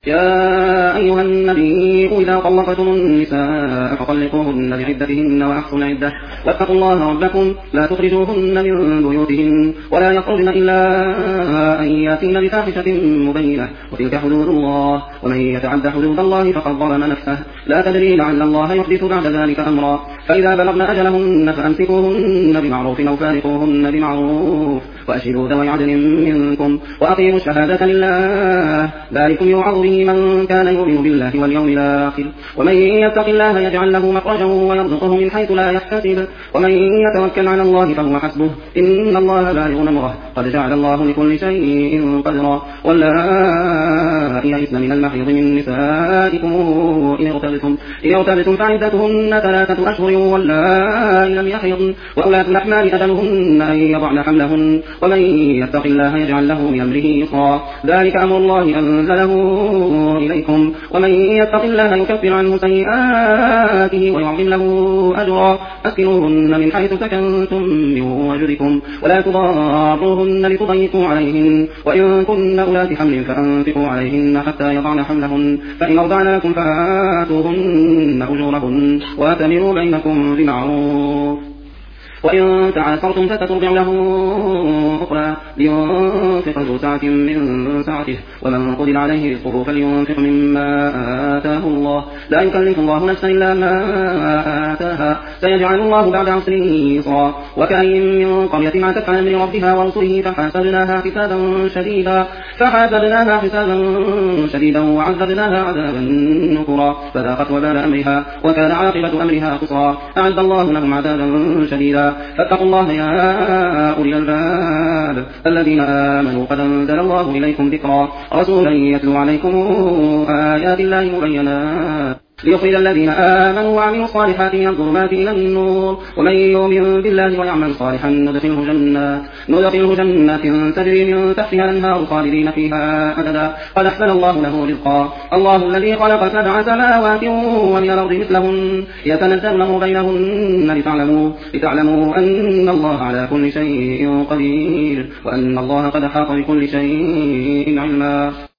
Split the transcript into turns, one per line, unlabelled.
يا أيها النبي إذا طلقتم النساء فطلقوهن لعدتهن وأحصوا العدة واتقوا الله ربكم لا تخرجوهن من بيوتهن ولا يخرجن إلا أن يأتين بفاحشة مبينة وتلك حدود الله ومن يتعد حدود الله فقد ظلم نفسه لا تدري لعل الله يحدث بعد ذلك أمرا فإذا بلغن أجلهن فأمسكوهن بمعروف أو فارقوهن بمعروف وأشهدوا ذوي عدل منكم وأقيموا الشهادة لله ذلكم يوعظ به من كان يؤمن بالله واليوم الآخر ومن يتق الله يجعل له مخرجا ويرزقه من حيث لا يحتسب ومن يتوكل على الله فهو حسبه إن الله بالغ أمره قد جعل الله لكل شيء قدرا واللائي يئسن من المحيض من نسائكم إن ارتبتم فعدتهن 3 أشهر واللائي لم يحضن وأولاة الأحمال أجلهن أن يضعن حملهن ومن يتق الله يجعل له من أمره يسرا ذلك أمر الله أنزله إليكم ومن يتق الله يكفر عنه سيئاته ويعظم له أجرا أسكنوهن من حيث سكنتم من وجدكم ولا تضاروهن لتضيقوا عليهن وإن كن أولات حمل فأنفقوا عليهن حتى يضعن حملهن فإن أرضعن لكم فآتوهن أجورهن وأتمروا بينكم بمعروف وإن تعاثرتم فتترجع له أخرى لينفق ذو سعة من سعته ومن قدر عليه رزقه فلينفق مما آتاه الله لا يكلف الله نفسا إلا ما آتاها سيجعل الله بعد عسر يسرا وكأين من قرية عتت عن أمر ربها ورسله فحاسبناها حسابا شديدا وعذبناها عذابا نكرا فذاقت وبال أمرها وكان عاقبة أمرها خسرا أعد الله لهم عذابا شديدا فاتقوا الله يا أولي الألباب الذين آمنوا قد أنزل الله إليكم ذكرا رسولا يتلو عليكم آيات الله مبينات ليخرج الذين آمنوا وعملوا الصالحات من الظلمات إلى النور ومن يؤمن بالله ويعمل صالحا ندخله جنات تجري من تحتها الأنهار خالدين فيها أبدا قد أحسن الله له رزقا الله الذي خلق 7 سماوات ومن الأرض مثلهن يتنزل الأمر بينهن لتعلموا أن الله على كل شيء قدير وأن الله قد أحاط بكل شيء علما